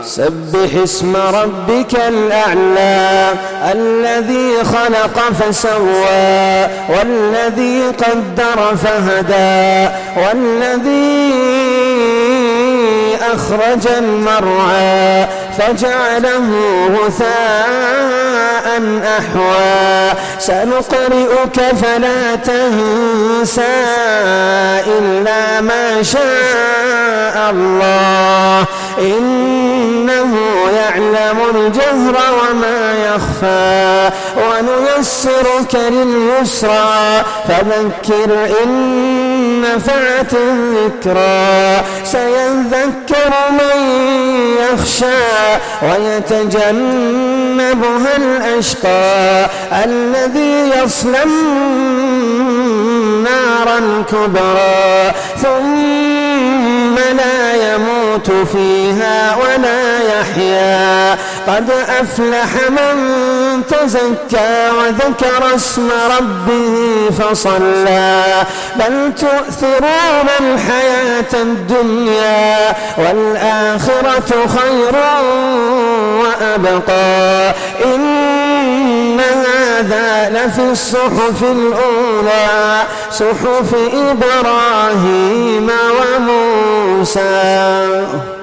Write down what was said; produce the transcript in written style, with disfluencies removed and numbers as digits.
سبح اسم ربك الأعلى الذي خلق فسوى والذي قدر فهدى والذي أخرج المرعى فجعله غثاء أحوى سنقرئك فلا تنسى إلا ما شاء الله إنه يعلم الجهر وما يخفى ونيسرك لليسرى فذكر إن نفعت الذكرى سيذكر من يخشى ويتجنبها الأشقى الذي يصلى النار الكبرى ثم لا يموت فيها ولا يحيا قد أفلح من تزكى وذكر اسم ربه فصلى بل تؤثرون الحياة الدنيا والآخرة خير وأبقى إن هذا لفي الصحف الأولى صحف إبراهيم وموسى.